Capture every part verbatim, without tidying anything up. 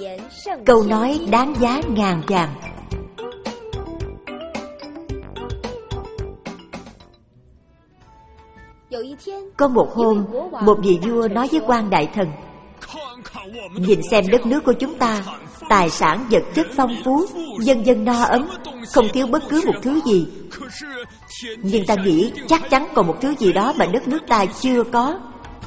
câu nói đáng giá ngàn vàng. Có một hôm, một vị vua nói với quan đại thần: nhìn xem đất nước của chúng ta, tài sản vật chất phong phú, dân dân no ấm, không thiếu bất cứ một thứ gì. Nhưng ta nghĩ chắc chắn còn một thứ gì đó mà đất nước ta chưa có.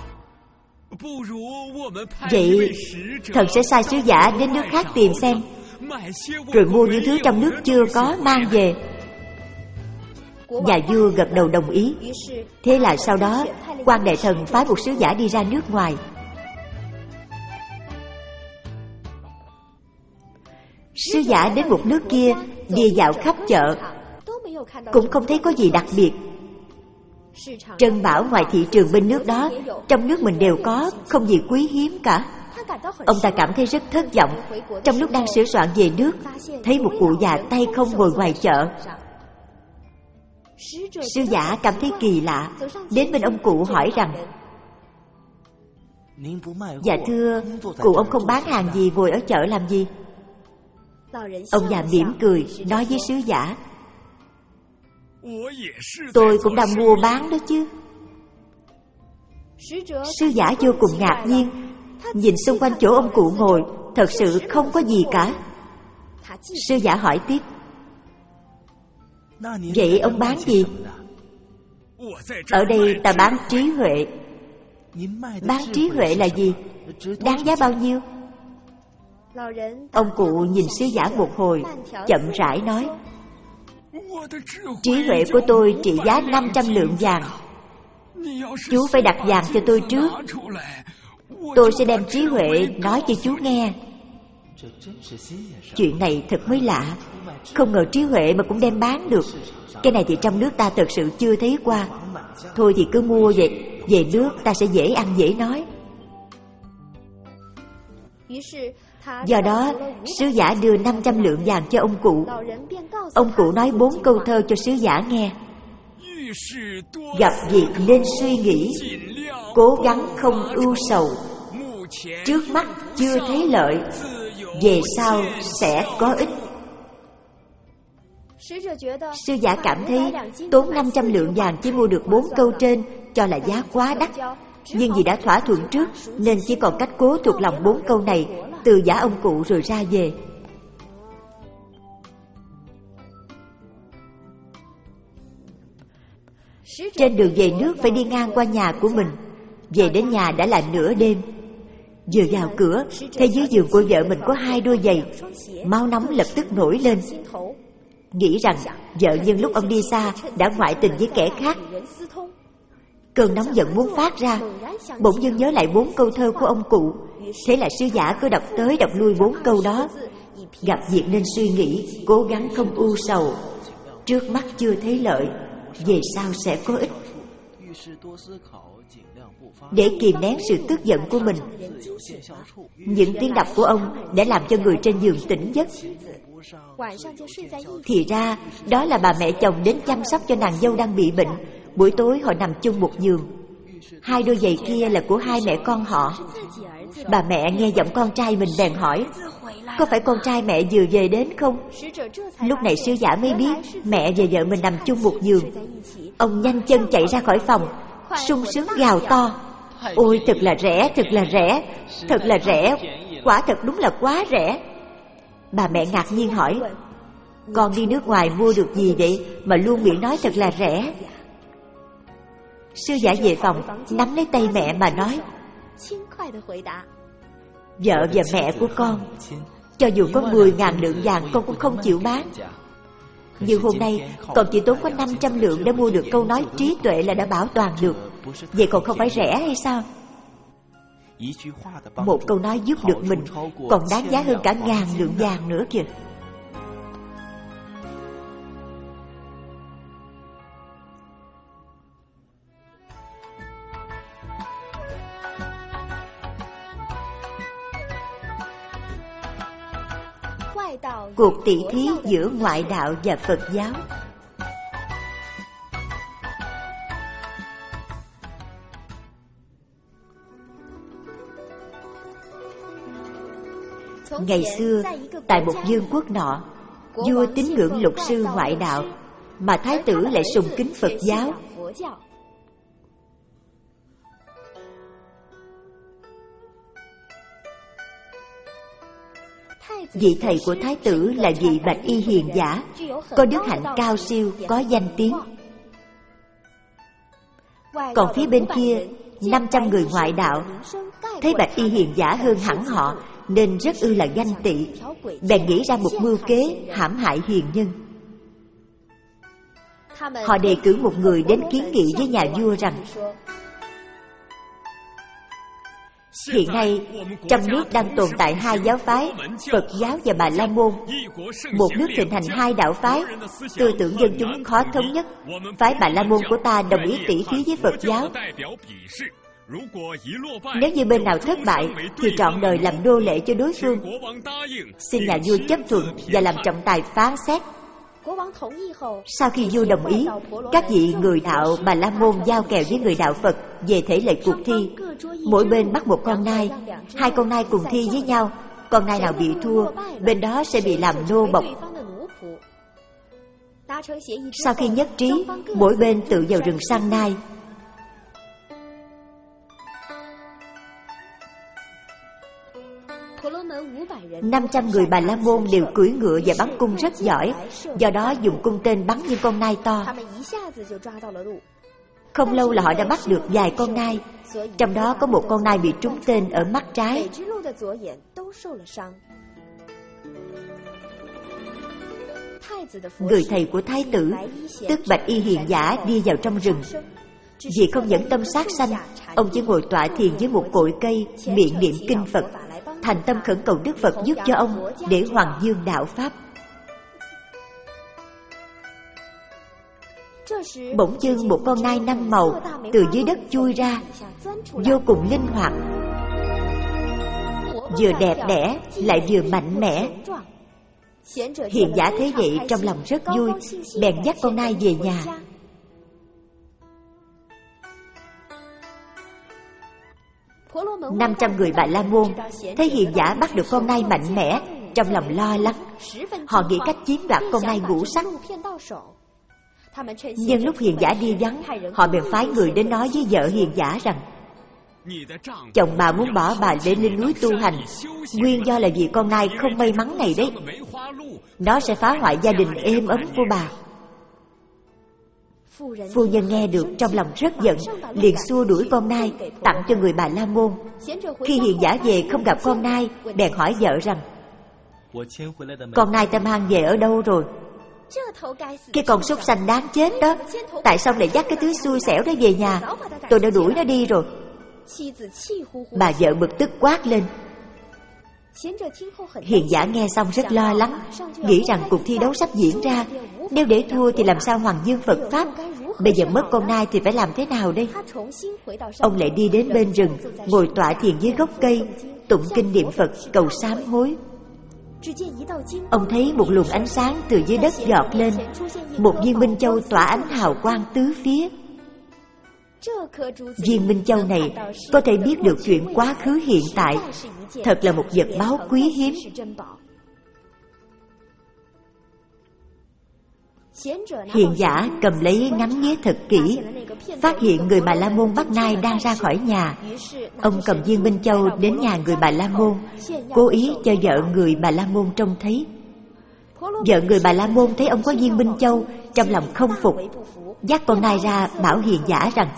Vậy thần sẽ sai sứ giả đến nước khác tìm xem, rồi mua những thứ trong nước chưa có mang về. Nhà vua gật đầu đồng ý. Thế là sau đó quan đại thần phái một sứ giả đi ra nước ngoài. Sứ giả đến một nước kia, đi dạo khắp chợ, cũng không thấy có gì đặc biệt. Trân bảo ngoài thị trường bên nước đó, trong nước mình đều có, không gì quý hiếm cả. Ông ta cảm thấy rất thất vọng. Trong lúc đang sửa soạn về nước, thấy một cụ già tay không ngồi ngoài chợ. Sứ giả cảm thấy kỳ lạ, đến bên ông cụ hỏi rằng: dạ thưa, cụ ông không bán hàng gì, ngồi ở chợ làm gì? Ông già mỉm cười nói với sứ giả: tôi cũng đang mua bán đó chứ. Sứ giả vô cùng ngạc nhiên, nhìn xung quanh chỗ ông cụ ngồi, thật sự không có gì cả. Sứ giả hỏi tiếp: vậy ông bán gì? Ở đây ta bán trí huệ. Bán trí huệ là gì? Đáng giá bao nhiêu? Ông cụ nhìn sứ giả một hồi, chậm rãi nói: trí huệ của tôi trị giá năm trăm lượng vàng. Chú phải đặt vàng cho tôi trước. Tôi sẽ đem trí huệ nói cho chú nghe. Chuyện này thật mới lạ, không ngờ trí huệ mà cũng đem bán được. Cái này thì trong nước ta thật sự chưa thấy qua. Thôi thì cứ mua vậy, về nước ta sẽ dễ ăn dễ nói. Do đó, sứ giả đưa năm trăm lượng vàng cho ông cụ. Ông cụ nói bốn câu thơ cho sứ giả nghe: gặp việc nên suy nghĩ, cố gắng không ưu sầu. Trước mắt chưa thấy lợi, về sau sẽ có ích. Sứ giả cảm thấy tốn năm trăm lượng vàng chỉ mua được bốn câu trên, cho là giá quá đắt. Nhưng vì đã thỏa thuận trước, nên chỉ còn cách cố thuộc lòng bốn câu này, từ giả ông cụ rồi ra về. Trên đường về nước phải đi ngang qua nhà của mình. Về đến nhà đã là nửa đêm. Vừa vào cửa, thấy dưới giường của vợ mình có hai đôi giày. Máu nóng lập tức nổi lên, nghĩ rằng vợ nhân lúc ông đi xa đã ngoại tình với kẻ khác. Cơn nóng giận muốn phát ra, bỗng dưng nhớ lại bốn câu thơ của ông cụ. Thế là sứ giả cứ đọc tới đọc lui bốn câu đó: gặp việc nên suy nghĩ, cố gắng không ưu sầu. Trước mắt chưa thấy lợi, về sau sẽ có ích. Để kìm nén sự tức giận của mình, những tiếng đọc của ông đã làm cho người trên giường tỉnh giấc. Thì ra đó là bà mẹ chồng đến chăm sóc cho nàng dâu đang bị bệnh. Buổi tối họ nằm chung một giường. Hai đôi giày kia là của hai mẹ con họ. Bà mẹ nghe giọng con trai mình bèn hỏi: có phải con trai mẹ vừa về đến không? Lúc này sứ giả mới biết mẹ và vợ mình nằm chung một giường. Ông nhanh chân chạy ra khỏi phòng, sung sướng gào to: ôi thật là rẻ, thật là rẻ, thật là rẻ, quả thật đúng là quá rẻ. Bà mẹ ngạc nhiên hỏi: con đi nước ngoài mua được gì vậy mà luôn miệng nói thật là rẻ? Sứ giả về phòng nắm lấy tay mẹ mà nói: vợ và mẹ của con, cho dù có mười ngàn lượng vàng con cũng không chịu bán. Nhưng hôm nay con chỉ tốn có năm trăm lượng để mua được câu nói trí tuệ là đã bảo toàn được. Vậy còn không phải rẻ hay sao? Một câu nói giúp được mình còn đáng giá hơn cả ngàn lượng vàng nữa kìa. Cuộc tỷ thí giữa ngoại đạo và Phật giáo. Ngày xưa, tại một vương quốc nọ, vua tín ngưỡng luật sư ngoại đạo, mà thái tử lại sùng kính Phật giáo. Vị thầy của thái tử là vị bạch y hiền giả, có đức hạnh cao siêu, có danh tiếng. Còn phía bên kia, năm trăm người ngoại đạo thấy bạch y hiền giả hơn hẳn họ, nên rất ư là ganh tị, bèn nghĩ ra một mưu kế hãm hại hiền nhân. Họ đề cử một người đến kiến nghị với nhà vua rằng: hiện nay trong nước đang tồn tại hai giáo phái, Phật giáo và Bà La Môn. Một nước thịnh hành hai đạo phái, tư tưởng dân chúng khó thống nhất. Phái Bà La Môn của ta đồng ý tỷ thí với Phật giáo. Nếu như bên nào thất bại thì trọn đời làm nô lệ cho đối phương. Xin nhà vua chấp thuận và làm trọng tài phán xét. Sau khi vua đồng ý, các vị người đạo Bà La Môn giao kèo với người đạo Phật về thể lệ cuộc thi. Mỗi bên bắt một con nai, hai con nai cùng thi với nhau. Con nai nào bị thua, bên đó sẽ bị làm nô bộc. Sau khi nhất trí, mỗi bên tự vào rừng săn nai. năm trăm người Bà La Môn đều cưỡi ngựa và bắn cung rất giỏi, do đó dùng cung tên bắn những con nai to. Không lâu là họ đã bắt được vài con nai, trong đó có một con nai bị trúng tên ở mắt trái. Người thầy của thái tử, tức bạch y hiền giả, đi vào trong rừng. Vì không nhẫn tâm sát sanh, ông chỉ ngồi tọa thiền dưới một cội cây, miệng niệm kinh Phật, thành tâm khẩn cầu Đức Phật giúp cho ông để hoằng dương đạo pháp. Bỗng dưng một con nai năm màu từ dưới đất chui ra, vô cùng linh hoạt, vừa đẹp đẽ lại vừa mạnh mẽ. Hiền giả thấy vậy trong lòng rất vui, bèn dắt con nai về nhà. Năm trăm người Bà La Môn thấy hiền giả bắt được con nai mạnh mẽ, trong lòng lo lắng. Họ nghĩ cách chiếm đoạt con nai ngũ sắc. Nhưng lúc hiền giả đi vắng, họ bèn phái người đến nói với vợ hiền giả rằng: chồng bà muốn bỏ bà lên lên núi tu hành, nguyên do là vì con nai không may mắn này đấy. Nó sẽ phá hoại gia đình êm ấm của bà. Phu nhân nghe được trong lòng rất giận, liền xua đuổi con nai, tặng cho người Bà La Môn. Khi hiền giả về không gặp con nai, bèn hỏi vợ rằng: con nai ta mang về ở đâu rồi? Cái con súc sanh đáng chết đó, tại sao lại dắt cái thứ xui xẻo đó về nhà? Tôi đã đuổi nó đi rồi. Bà vợ bực tức quát lên. Hiền giả nghe xong rất lo lắng, nghĩ rằng cuộc thi đấu sắp diễn ra, nếu để thua thì làm sao hoằng dương Phật pháp? Bây giờ mất con nai thì phải làm thế nào đây? Ông lại đi đến bên rừng, ngồi tọa thiền dưới gốc cây, tụng kinh niệm Phật cầu sám hối. Ông thấy một luồng ánh sáng từ dưới đất giọt lên, một viên minh châu tỏa ánh hào quang tứ phía. Viên minh châu này có thể biết được chuyện quá khứ hiện tại, thật là một vật báu quý hiếm. Hiền giả cầm lấy ngắm nghía thật kỹ, phát hiện người Bà La Môn bắt nai đang ra khỏi nhà. Ông cầm viên minh châu đến nhà người Bà La Môn, cố ý cho vợ người Bà La Môn trông thấy. Vợ người Bà La Môn thấy ông có viên minh châu, trong lòng không phục, dắt con nai ra bảo hiền giả rằng: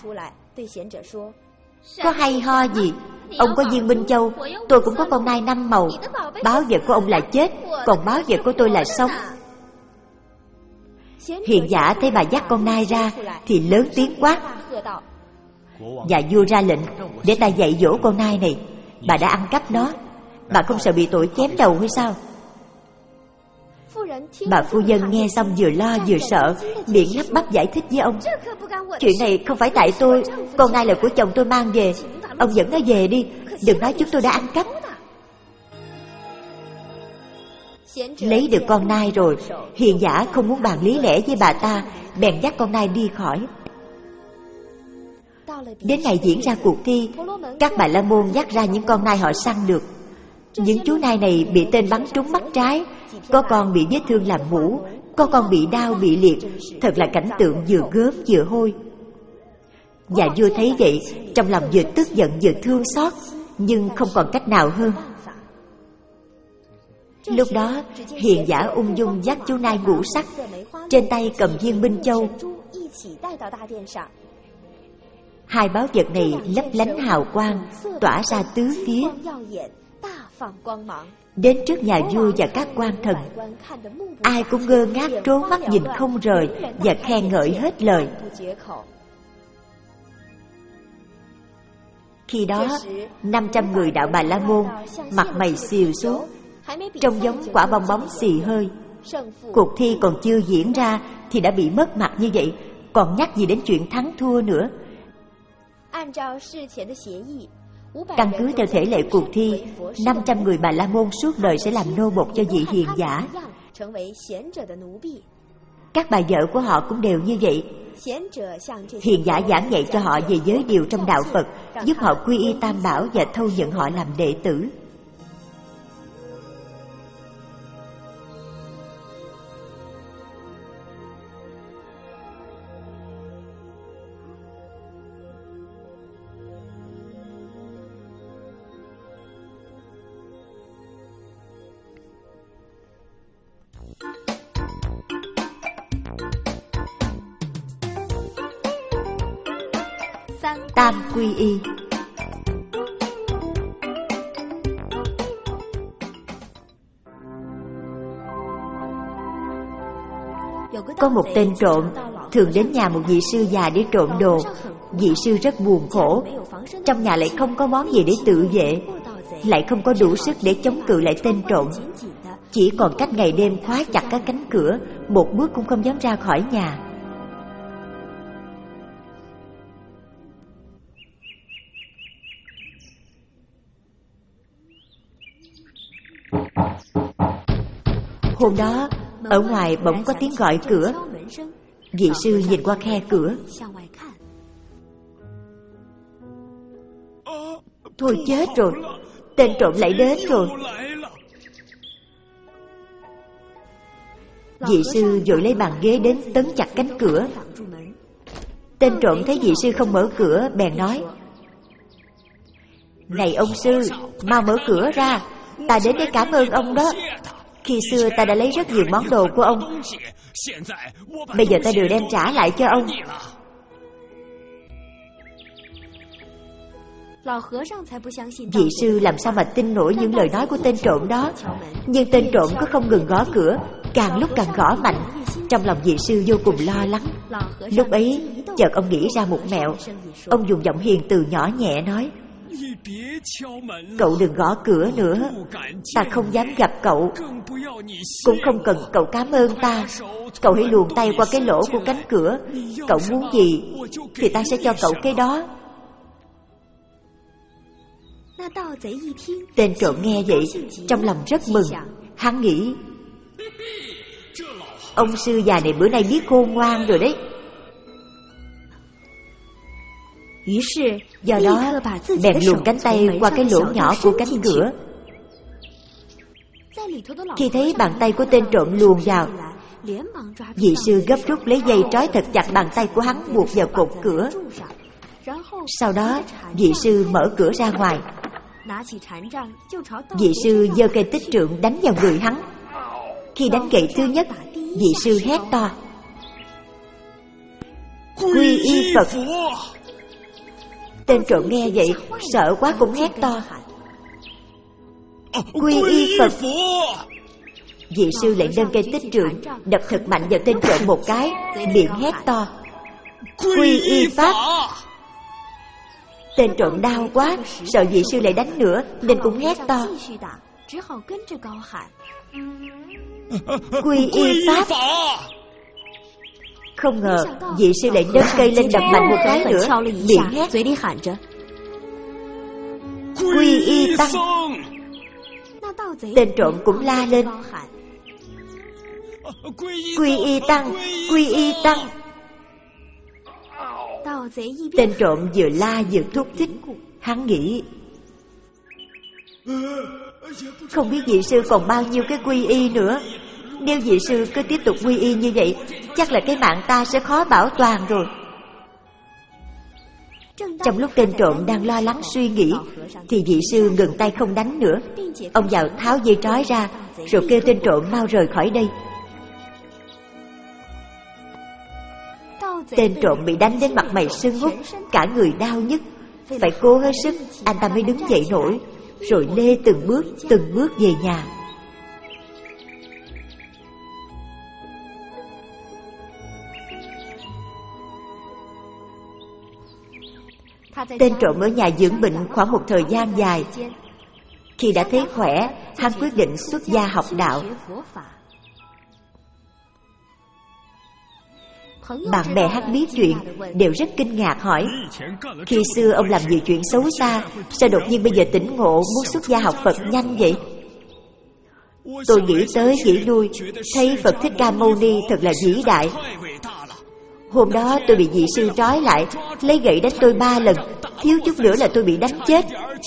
có hay ho gì, ông có viên minh châu, tôi cũng có con nai năm màu. Báo vật của ông là chết, còn báo vật của tôi là sống. Hiền giả thấy bà dắt con nai ra thì lớn tiếng quát: dạ vua ra lệnh để ta dạy dỗ con nai này. Bà đã ăn cắp nó, bà không sợ bị tội chém đầu hay sao? Bà phu nhân nghe xong vừa lo vừa sợ, miệng lắp bắp giải thích với ông: chuyện này không phải tại tôi, con nai là của chồng tôi mang về, ông dẫn nó về đi, đừng nói chúng tôi đã ăn cắp. Lấy được con nai rồi, hiền giả không muốn bàn lý lẽ với bà ta, bèn dắt con nai đi khỏi. Đến ngày diễn ra cuộc thi, các Bà La Môn dắt ra những con nai họ săn được. Những chú nai này bị tên bắn trúng mắt trái, có con bị vết thương làm mũ, có con bị đau bị liệt. Thật là cảnh tượng vừa gớm vừa hôi. Nhà vua thấy vậy, trong lòng vừa tức giận vừa thương xót, nhưng không còn cách nào hơn. Lúc đó, hiền giả ung dung dắt chú nai ngũ sắc, trên tay cầm viên minh châu. Hai báu vật này lấp lánh hào quang, tỏa ra tứ phía. Đến trước nhà vua và các quan thần, ai cũng ngơ ngác trố mắt nhìn không rời và khen ngợi hết lời. Khi đó, năm trăm người đạo Bà La Môn mặt mày xìu xuống, trông giống quả bong bóng xì hơi. Cuộc thi còn chưa diễn ra thì đã bị mất mặt như vậy, còn nhắc gì đến chuyện thắng thua nữa. Căn cứ theo thể lệ cuộc thi, năm trăm người Bà La Môn suốt đời sẽ làm nô bộc cho vị hiền giả. Các bà vợ của họ cũng đều như vậy. Hiền giả giảng dạy cho họ về giới điều trong đạo Phật, giúp họ quy y Tam Bảo và thâu nhận họ làm đệ tử. Tam quy y. Có một tên trộm thường đến nhà một vị sư già để trộm đồ. Vị sư rất buồn khổ, trong nhà lại không có món gì để tự vệ, lại không có đủ sức để chống cự lại tên trộm. Chỉ còn cách ngày đêm khóa chặt các cánh cửa, một bước cũng không dám ra khỏi nhà. Hôm đó, ở ngoài bỗng có tiếng gọi cửa. Vị sư nhìn qua khe cửa. Thôi chết rồi, tên trộm lại đến rồi. Vị sư vội lấy bàn ghế đến tấn chặt cánh cửa. Tên trộm thấy vị sư không mở cửa, bèn nói: "Này ông sư, mau mở cửa ra, ta đến để cảm ơn ông đó. Khi xưa ta đã lấy rất nhiều món đồ của ông, bây giờ ta đều đem trả lại cho ông." Vị sư làm sao mà tin nổi những lời nói của tên trộm đó. Nhưng tên trộm có không ngừng gõ cửa, càng lúc càng gõ mạnh. Trong lòng vị sư vô cùng lo lắng. Lúc ấy chợt ông nghĩ ra một mẹo. Ông dùng giọng hiền từ nhỏ nhẹ nói: "Cậu đừng gõ cửa nữa, ta không dám gặp cậu, cũng không cần cậu cảm ơn ta. Cậu hãy luồn tay qua cái lỗ của cánh cửa, cậu muốn gì thì ta sẽ cho cậu cái đó." Tên trộm nghe vậy, trong lòng rất mừng. Hắn nghĩ: ông sư già này bữa nay biết khôn ngoan rồi đấy. Do đó bèn luồn cánh tay qua cái lỗ nhỏ của cánh cửa. Khi thấy bàn tay của tên trộm luồn vào, vị sư gấp rút lấy dây trói thật chặt bàn tay của hắn, buộc vào cột cửa. Sau đó vị sư mở cửa ra ngoài. Vị sư giơ cây tích trượng đánh vào người hắn. Khi đánh gậy thứ nhất, vị sư hét to: "Quy y Phật!" Tên trộm nghe vậy, sợ quá cũng hét to: "Quy y Phật!" Vị sư lại nâng cây tích trượng đập thật mạnh vào tên trộm một cái, miệng hét to: "Quy y Pháp!" Tên trộm đau quá, sợ vị sư lại đánh nữa nên cũng hét to: "Quy y Pháp!" Không ngờ vị sư lại nâng cây lên đập mạnh một cái nữa, miệng hét: "Quy y Tăng!" Tên trộm cũng la lên: "Quy y Tăng! Quy y Tăng!" Tên trộm vừa la vừa thúc thích. Hắn nghĩ: Không biết vị sư còn bao nhiêu cái quy y nữa. Nếu vị sư cứ tiếp tục quy y như vậy, chắc là cái mạng ta sẽ khó bảo toàn rồi. Trong lúc tên trộm đang lo lắng suy nghĩ, thì vị sư ngừng tay không đánh nữa. Ông vào tháo dây trói ra, rồi kêu tên trộm mau rời khỏi đây. Tên trộm bị đánh đến mặt mày sưng húp, cả người đau nhức, phải cố hết sức anh ta mới đứng dậy nổi, rồi lê từng bước từng bước về nhà. Tên trộm ở nhà dưỡng bệnh khoảng một thời gian dài. Khi đã thấy khỏe, hắn quyết định xuất gia học đạo. Bạn bè hắn biết chuyện đều rất kinh ngạc hỏi: khi xưa ông làm nhiều chuyện xấu xa, sao đột nhiên bây giờ tỉnh ngộ muốn xuất gia học Phật nhanh vậy? Tôi nghĩ tới nghĩ lui, thấy Phật Thích Ca Mâu Ni thật là vĩ đại. Hôm đó tôi bị vị sư trói lại, lấy gậy đánh tôi ba lần, thiếu chút nữa là tôi bị đánh chết.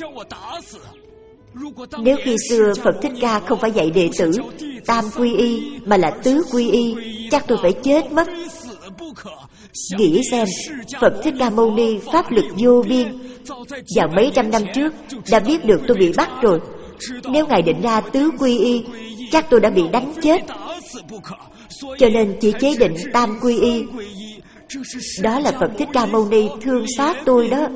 Nếu khi xưa Phật Thích Ca không phải dạy đệ tử tam quy y mà là tứ quy y, chắc tôi phải chết mất. Nghĩ xem, Phật Thích Ca Mâu Ni pháp lực vô biên, vào mấy trăm năm trước đã biết được tôi bị bắt rồi. Nếu Ngài định ra tứ quy y, chắc tôi đã bị đánh chết. Cho nên chỉ chế định tam quy y. Đó là Phật Thích Ca Mâu Ni thương xót tôi đó.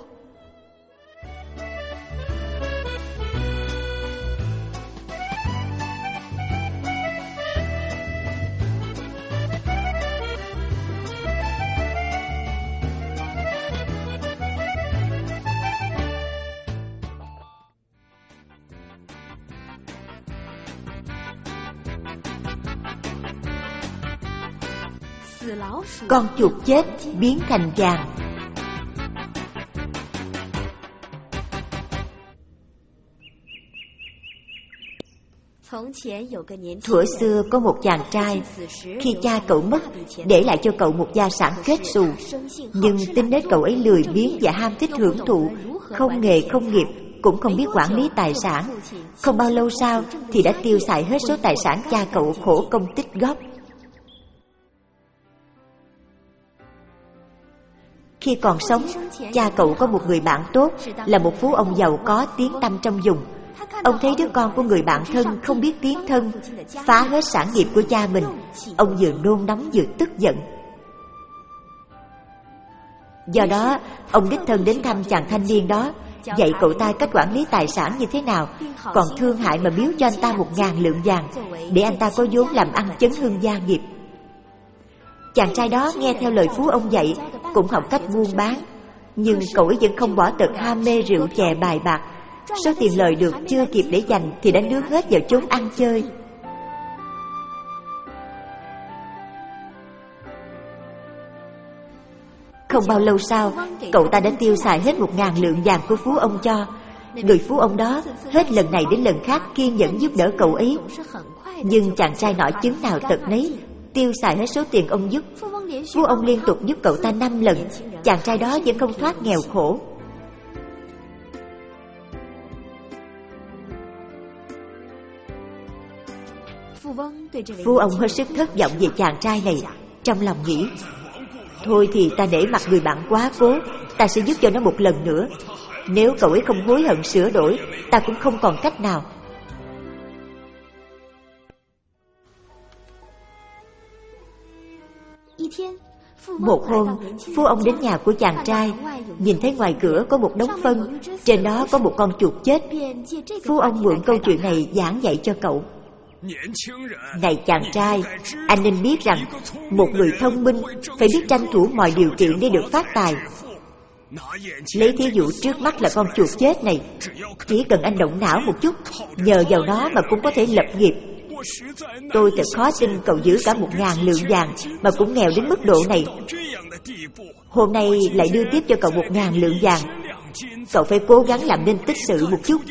Con chuột chết biến thành vàng. Thuở xưa có một chàng trai, khi cha cậu mất, để lại cho cậu một gia sản kết xù. Nhưng tính nết cậu ấy lười biếng và ham thích hưởng thụ, không nghề không nghiệp, cũng không biết quản lý tài sản. Không bao lâu sau thì đã tiêu xài hết số tài sản cha cậu khổ công tích góp. Khi còn sống, cha cậu có một người bạn tốt, là một phú ông giàu có tiếng tăm trong vùng. Ông thấy đứa con của người bạn thân không biết tiếng thân, phá hết sản nghiệp của cha mình. Ông vừa nôn nóng vừa tức giận. Do đó, ông đích thân đến thăm chàng thanh niên đó, dạy cậu ta cách quản lý tài sản như thế nào, còn thương hại mà biếu cho anh ta một ngàn lượng vàng, để anh ta có vốn làm ăn chấn hưng gia nghiệp. Chàng trai đó nghe theo lời phú ông dạy, cũng học cách buôn bán. Nhưng cậu ấy vẫn không bỏ tật ham mê rượu chè bài bạc. Số tiền lời được chưa kịp để dành thì đã nướng hết vào chốn ăn chơi. Không bao lâu sau, cậu ta đã tiêu xài hết một ngàn lượng vàng của phú ông cho. Người phú ông đó hết lần này đến lần khác kiên nhẫn giúp đỡ cậu ấy. Nhưng chàng trai nọ chứng nào tật nấy, tiêu xài hết số tiền ông giúp. Phú ông liên tục giúp cậu ta năm lần, chàng trai đó vẫn không thoát nghèo khổ. Phú ông hết sức thất vọng về chàng trai này, trong lòng nghĩ: thôi thì ta nể mặt người bạn quá cố, ta sẽ giúp cho nó một lần nữa. Nếu cậu ấy không hối hận sửa đổi, ta cũng không còn cách nào. Một hôm, phú ông đến nhà của chàng trai, nhìn thấy ngoài cửa có một đống phân, trên đó có một con chuột chết. Phú ông mượn câu chuyện này giảng dạy cho cậu. Này chàng trai, anh nên biết rằng một người thông minh phải biết tranh thủ mọi điều kiện để được phát tài. Lấy thí dụ trước mắt là con chuột chết này, chỉ cần anh động não một chút, nhờ vào nó mà cũng có thể lập nghiệp. Tôi thật khó tin cậu giữ cả một ngàn lượng vàng mà cũng nghèo đến mức độ này. Hôm nay lại đưa tiếp cho cậu một ngàn lượng vàng. Cậu phải cố gắng làm nên tích sự một chút.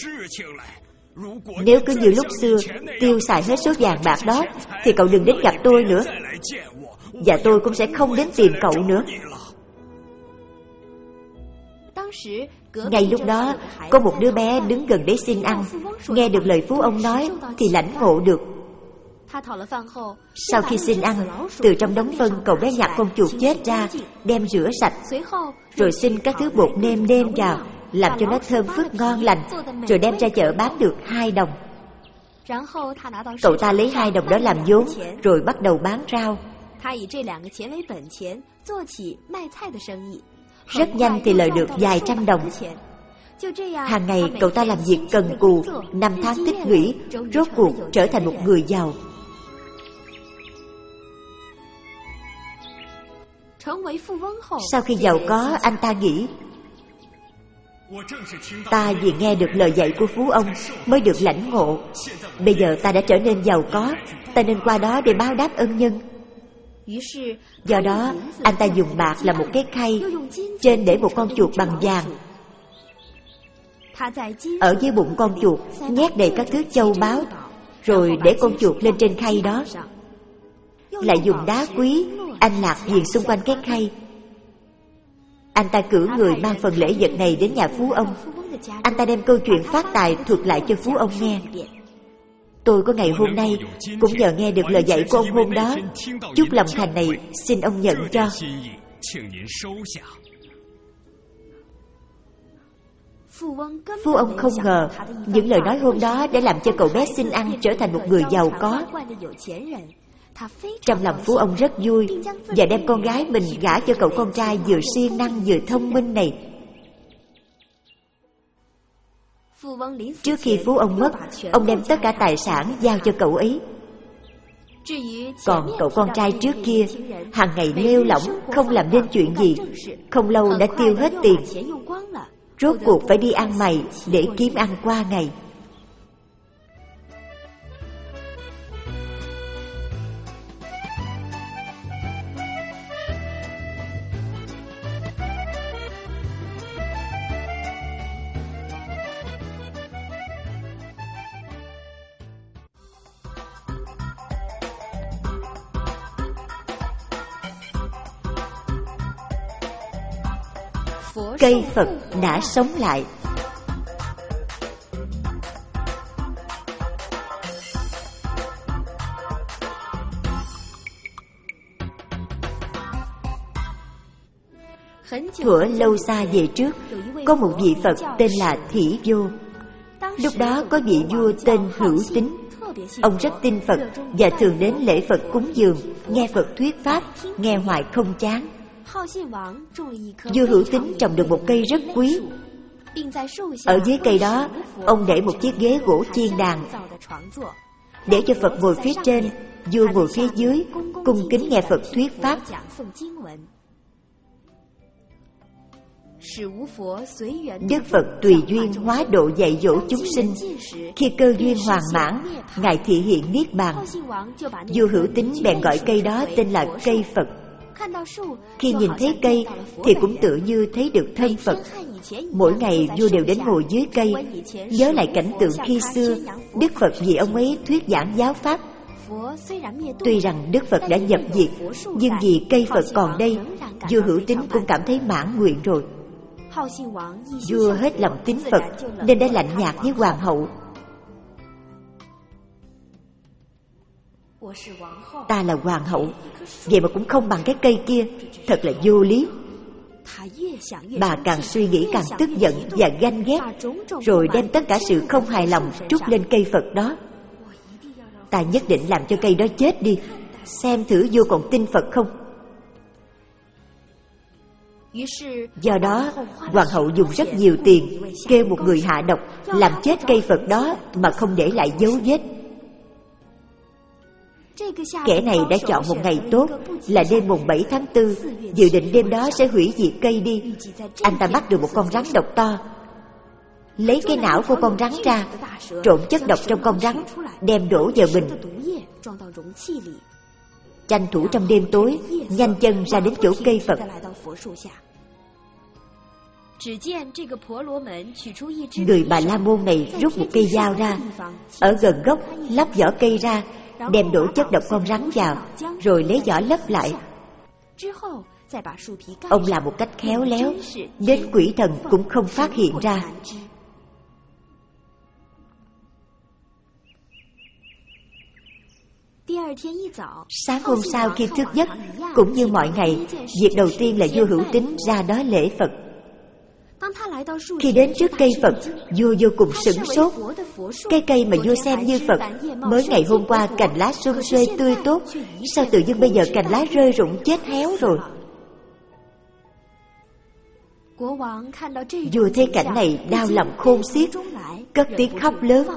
Nếu cứ như lúc xưa tiêu xài hết số vàng bạc đó, thì cậu đừng đến gặp tôi nữa, và tôi cũng sẽ không đến tìm cậu nữa. Ngay lúc đó, có một đứa bé đứng gần để xin ăn, nghe được lời Phú ông nói thì lãnh ngộ được. Sau khi xin ăn, từ trong đống phân cậu bé nhặt con chuột chết ra, đem rửa sạch, rồi xin các thứ bột nêm nêm vào, làm cho nó thơm phức ngon lành, rồi đem ra chợ bán được hai đồng. Cậu ta lấy hai đồng đó làm vốn, rồi bắt đầu bán rau. Rất nhanh thì lời được vài trăm đồng. Hàng ngày cậu ta làm việc cần cù, năm tháng tích lũy, rốt cuộc trở thành một người giàu. Sau khi giàu có, anh ta nghĩ, ta vì nghe được lời dạy của Phú ông mới được lãnh ngộ. Bây giờ ta đã trở nên giàu có, ta nên qua đó để báo đáp ân nhân. Do đó, anh ta dùng bạc làm một cái khay, trên để một con chuột bằng vàng. Ở dưới bụng con chuột nhét đầy các thứ châu báu, rồi để con chuột lên trên khay đó. Lại dùng đá quý anh lạc viền xung quanh cái khay. Anh ta cử người mang phần lễ vật này đến nhà Phú ông. Anh ta đem câu chuyện phát tài thuật lại cho Phú ông nghe. Tôi có ngày hôm nay cũng nhờ nghe được lời dạy của ông hôm đó. Chút lòng thành này xin ông nhận cho. Phú ông không ngờ những lời nói hôm đó đã làm cho cậu bé xin ăn trở thành một người giàu có. Trong lòng Phú ông rất vui và đem con gái mình gả cho cậu con trai vừa siêng năng vừa thông minh này. Trước khi Phú ông mất, ông đem tất cả tài sản giao cho cậu ấy. Còn cậu con trai trước kia, hàng ngày lêu lỏng, không làm nên chuyện gì, không lâu đã tiêu hết tiền. Rốt cuộc phải đi ăn mày để kiếm ăn qua ngày. Cây Phật đã sống lại. Thuở lâu xa về trước, có một vị Phật tên là Thỉ Vô. Lúc đó có vị vua tên Hữu Tín. Ông rất tin Phật và thường đến lễ Phật cúng dường, nghe Phật thuyết pháp, nghe hoài không chán. Vua Hữu Tín trồng được một cây rất quý. Ở dưới cây đó, ông để một chiếc ghế gỗ chiên đàn, để cho Phật ngồi phía trên, vua ngồi phía dưới, cung kính nghe Phật thuyết pháp. Đức Phật tùy duyên hóa độ dạy dỗ chúng sinh. Khi cơ duyên hoàn mãn, Ngài thị hiện niết bàn. Vua Hữu Tín bèn gọi cây đó tên là cây Phật. Khi nhìn thấy cây thì cũng tự như thấy được thân Phật. Mỗi ngày vua đều đến ngồi dưới cây, nhớ lại cảnh tượng khi xưa Đức Phật vì ông ấy thuyết giảng giáo pháp. Tuy rằng Đức Phật đã nhập diệt, nhưng vì cây Phật còn đây, vua Hữu Tín cũng cảm thấy mãn nguyện rồi. Vua hết lòng tín Phật nên đã lạnh nhạt với hoàng hậu. Ta là hoàng hậu, vậy mà cũng không bằng cái cây kia, thật là vô lý. Bà càng suy nghĩ càng tức giận và ganh ghét, rồi đem tất cả sự không hài lòng trút lên cây Phật đó. Ta nhất định làm cho cây đó chết đi, xem thử vua còn tin Phật không. Do đó, hoàng hậu dùng rất nhiều tiền, kêu một người hạ độc, làm chết cây Phật đó mà không để lại dấu vết. Kẻ này đã chọn một ngày tốt là đêm mùng bảy tháng tư, dự định đêm đó sẽ hủy diệt cây đi. Anh ta bắt được một con rắn độc to, lấy cái não của con rắn ra, trộn chất độc trong con rắn, đem đổ vào bình. Tranh thủ trong đêm tối, nhanh chân ra đến chỗ cây Phật. Người Bà La Môn này rút một cây dao ra, ở gần gốc lắp vỏ cây ra, đem đổ chất độc con rắn vào, rồi lấy vỏ lấp lại. Ông làm một cách khéo léo, đến quỷ thần cũng không phát hiện ra. Sáng hôm sau khi thức giấc, cũng như mọi ngày, việc đầu tiên là vua Hữu Tín ra đó lễ Phật. Khi đến trước cây Phật, vua vô cùng sửng sốt. Cái cây mà vua xem như Phật, mới ngày hôm qua cành lá sum xuê tươi tốt, sao tự dưng bây giờ cành lá rơi rụng chết héo rồi? Vua thấy cảnh này đau lòng khôn xiết, cất tiếng khóc lớn.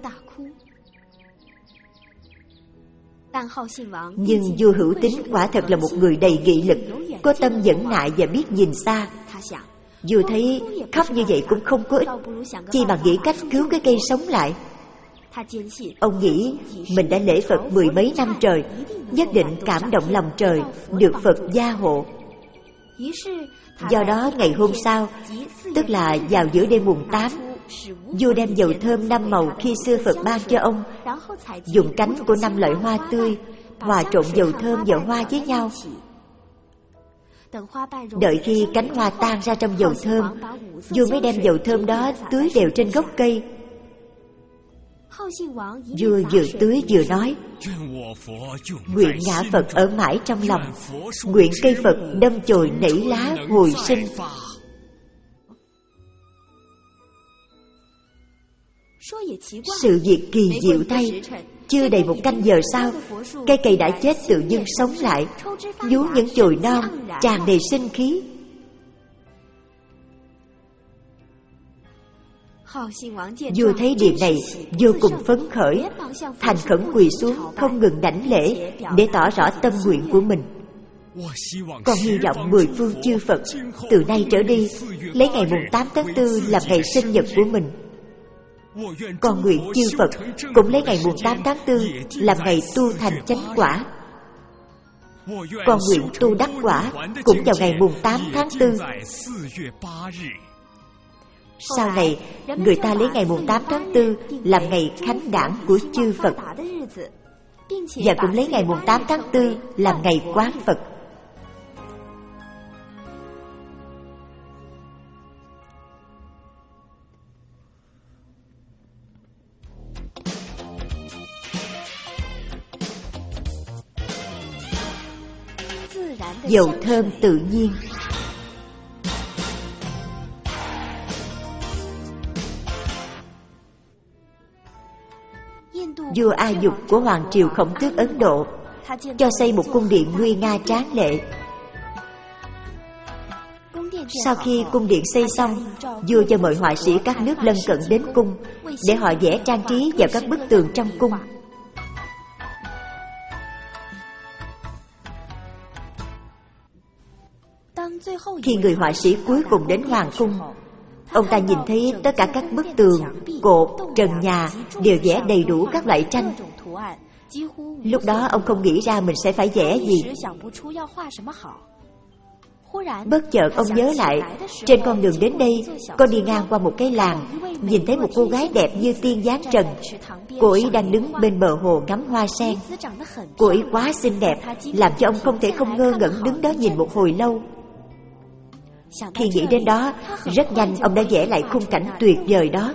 Nhưng vua Hữu Tín quả thật là một người đầy nghị lực, có tâm nhẫn nại và biết nhìn xa. Vua thấy khóc như vậy cũng không có ích, chi bằng nghĩ cách cứu cái cây sống lại. Ông nghĩ mình đã lễ Phật mười mấy năm trời, nhất định cảm động lòng trời, được Phật gia hộ. Do đó ngày hôm sau, tức là vào giữa đêm mùng tám, vua đem dầu thơm năm màu khi xưa Phật ban cho ông, dùng cánh của năm loại hoa tươi hòa trộn dầu thơm và hoa với nhau. Đợi khi cánh hoa tan ra trong dầu thơm, vua mới đem dầu thơm đó tưới đều trên gốc cây. Vua vừa tưới vừa nói: nguyện ngã Phật ở mãi trong lòng, nguyện cây Phật đâm chồi nảy lá hồi sinh. Sự việc kỳ diệu thay, chưa đầy một canh giờ sau, cây cầy đã chết tự dưng sống lại, vú những chồi non tràn đầy sinh khí. Vua thấy điều này vô cùng phấn khởi, thành khẩn quỳ xuống không ngừng đảnh lễ để tỏ rõ tâm nguyện của mình. Con hy vọng mười phương chư Phật từ nay trở đi lấy ngày mùng tám tháng tư làm ngày sinh nhật của mình. Con nguyện chư Phật cũng lấy ngày mùng tám tháng tư làm ngày tu thành chánh quả. Con nguyện tu đắc quả cũng vào ngày mùng tám tháng tư. Sau này, người ta lấy ngày mùng tám tháng tư làm ngày khánh đản của chư Phật, và cũng lấy ngày mùng tám tháng tư làm ngày quán Phật. Dầu thơm tự nhiên. Vua A Dục của Hoàng triều Khổng Tước Ấn Độ cho xây một cung điện nguy nga tráng lệ. Sau khi cung điện xây xong, vua cho mời họa sĩ các nước lân cận đến cung để họ vẽ trang trí vào các bức tường trong cung. Khi người họa sĩ cuối cùng đến hoàng cung, ông ta nhìn thấy tất cả các bức tường, cột, trần nhà đều vẽ đầy đủ các loại tranh. Lúc đó ông không nghĩ ra mình sẽ phải vẽ gì. Bất chợt ông nhớ lại, trên con đường đến đây, con đi ngang qua một cái làng, nhìn thấy một cô gái đẹp như tiên dáng trần. Cô ấy đang đứng bên bờ hồ ngắm hoa sen. Cô ấy quá xinh đẹp, làm cho ông không thể không ngơ ngẩn đứng đó nhìn một hồi lâu. Khi nghĩ đến đó, rất nhanh ông đã vẽ lại khung cảnh tuyệt vời đó.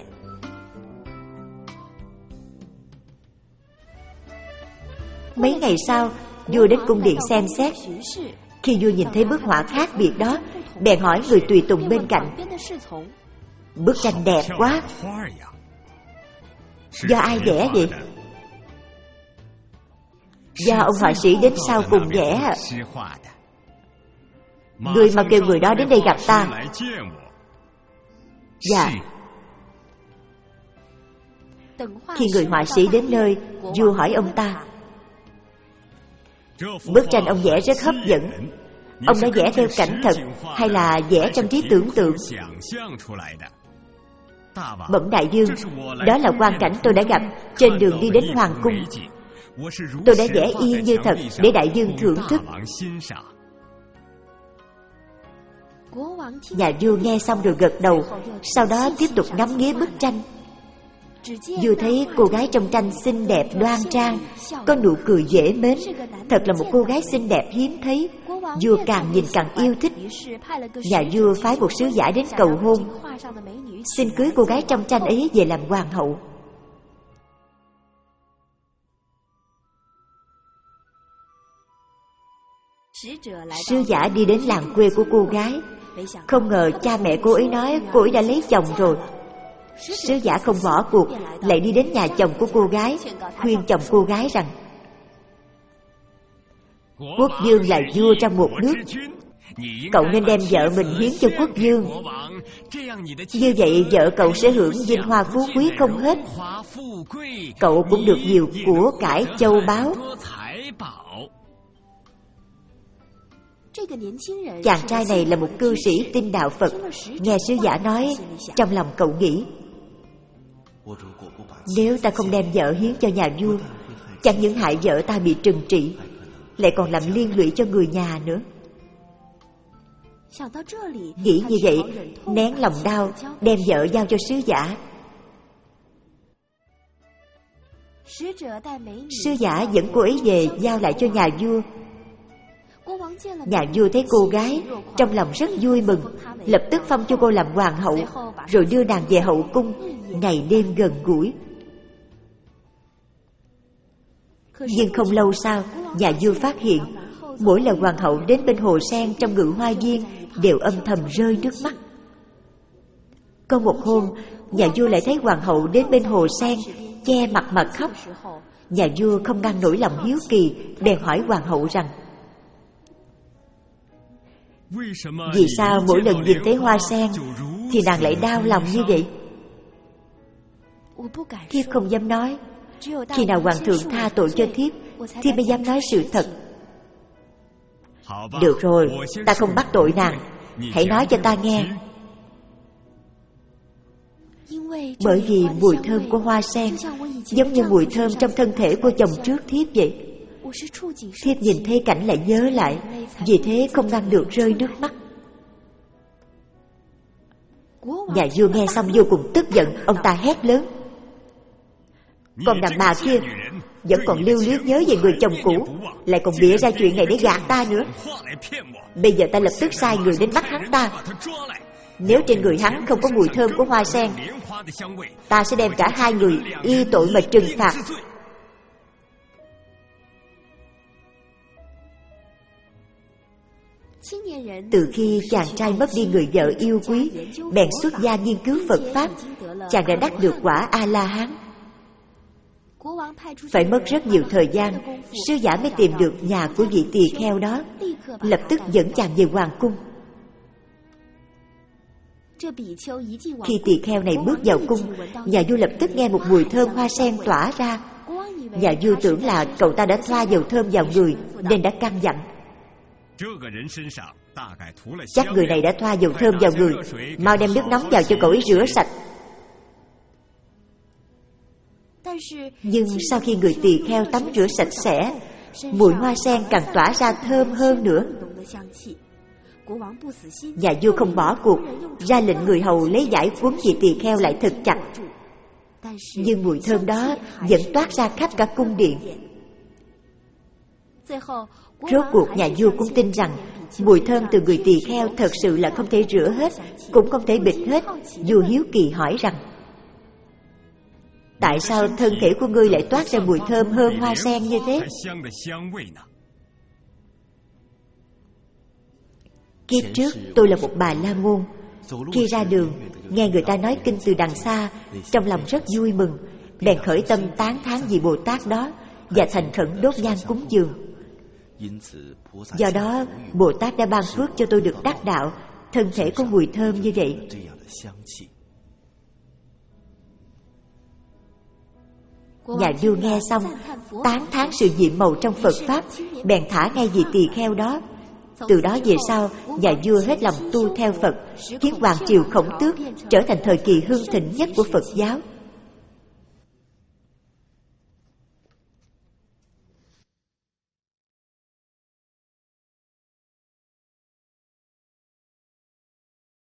Mấy ngày sau, vua đến cung điện xem xét. Khi vua nhìn thấy bức họa khác biệt đó, bèn hỏi người tùy tùng bên cạnh: bức tranh đẹp quá, do ai vẽ vậy? Do ông họa sĩ đến sau cùng vẽ. Người mà kêu người đó đến đây gặp ta. Dạ. Khi người họa sĩ đến nơi, vua hỏi ông ta: bức tranh ông vẽ rất hấp dẫn, ông đã vẽ theo cảnh thật hay là vẽ trong trí tưởng tượng? Bẩm đại vương, đó là quang cảnh tôi đã gặp trên đường đi đến hoàng cung. Tôi đã vẽ y như thật để đại vương thưởng thức. Nhà vua nghe xong rồi gật đầu, sau đó tiếp tục ngắm nghía bức tranh. Vua thấy cô gái trong tranh xinh đẹp đoan trang, có nụ cười dễ mến, thật là một cô gái xinh đẹp hiếm thấy. Vua càng nhìn càng yêu thích. Nhà vua phái một sứ giả đến cầu hôn, xin cưới cô gái trong tranh ấy về làm hoàng hậu. Sứ giả đi đến làng quê của cô gái, không ngờ cha mẹ cô ấy nói cô ấy đã lấy chồng rồi. Sứ giả không bỏ cuộc, lại đi đến nhà chồng của cô gái, khuyên chồng cô gái rằng quốc vương là vua trong một nước, cậu nên đem vợ mình hiến cho quốc vương. Như vậy vợ cậu sẽ hưởng vinh hoa phú quý không hết, cậu cũng được nhiều của cải châu báu. Chàng trai này là một cư sĩ tin đạo Phật. Nghe sứ giả nói, trong lòng cậu nghĩ, nếu ta không đem vợ hiến cho nhà vua, chẳng những hại vợ ta bị trừng trị, lại còn làm liên lụy cho người nhà nữa. Nghĩ như vậy, nén lòng đau, đem vợ giao cho sứ giả. Sứ giả dẫn cô ấy về giao lại cho nhà vua. Nhà vua thấy cô gái, trong lòng rất vui mừng, lập tức phong cho cô làm hoàng hậu, rồi đưa nàng về hậu cung, ngày đêm gần gũi. Nhưng không lâu sau, nhà vua phát hiện, mỗi lần hoàng hậu đến bên hồ sen trong ngự hoa viên đều âm thầm rơi nước mắt. Có một hôm, nhà vua lại thấy hoàng hậu đến bên hồ sen, che mặt mà khóc. Nhà vua không ngăn nổi lòng hiếu kỳ, bèn hỏi hoàng hậu rằng, vì sao mỗi lần nhìn thấy hoa sen thì nàng lại đau lòng như vậy? Thiếp không dám nói. Khi nào hoàng thượng tha tội cho thiếp, thiếp mới dám nói sự thật. Được rồi, ta không bắt tội nàng, hãy nói cho ta nghe. Bởi vì mùi thơm của hoa sen giống như mùi thơm trong thân thể của chồng trước thiếp vậy. Thiếp nhìn thấy cảnh lại nhớ lại, vì thế không ngăn được rơi nước mắt. Nhà vua nghe xong vô cùng tức giận, ông ta hét lớn, còn đàn bà kia vẫn còn lưu luyến nhớ về người chồng cũ, lại còn bịa ra chuyện này để gạt ta nữa. Bây giờ ta lập tức sai người đến bắt hắn ta. Nếu trên người hắn không có mùi thơm của hoa sen, ta sẽ đem cả hai người y tội mà trừng phạt. Từ khi chàng trai mất đi người vợ yêu quý, bèn xuất gia nghiên cứu Phật Pháp, chàng đã đắc được quả A-la-hán. Phải mất rất nhiều thời gian, sứ giả mới tìm được nhà của vị tỳ kheo đó, lập tức dẫn chàng về hoàng cung. Khi tỳ kheo này bước vào cung, nhà vua lập tức nghe một mùi thơm hoa sen tỏa ra. Nhà vua tưởng là cậu ta đã thoa dầu thơm vào người, nên đã căn dặn, chắc người này đã thoa dầu thơm vào người, mau đem nước nóng vào cho cậu ấy rửa sạch. Nhưng sau khi người tỳ kheo tắm rửa sạch sẽ, mùi hoa sen càng tỏa ra thơm hơn nữa. Nhà vua không bỏ cuộc, ra lệnh người hầu lấy vải quấn vị tỳ kheo lại thật chặt. Nhưng mùi thơm đó vẫn toát ra khắp cả cung điện. Rốt cuộc nhà vua cũng tin rằng mùi thơm từ người tỳ kheo thật sự là không thể rửa hết, cũng không thể bịt hết. Vua hiếu kỳ hỏi rằng, tại sao thân thể của ngươi lại toát ra mùi thơm hơn hoa sen như thế? Kiếp trước tôi là một bà la môn. Khi ra đường nghe người ta nói kinh từ đằng xa, trong lòng rất vui mừng, bèn khởi tâm tán thán vị Bồ Tát đó và thành khẩn đốt nhang cúng dường. Do đó Bồ Tát đã ban phước cho tôi được đắc đạo, thân thể có mùi thơm như vậy. Nhà vua nghe xong tán thán sự nhiệm màu trong Phật Pháp, bèn thả ngay vị tỳ kheo đó. Từ đó về sau, nhà vua hết lòng tu theo Phật, khiến hoàng triều Khổng Tước trở thành thời kỳ hưng thịnh nhất của Phật giáo.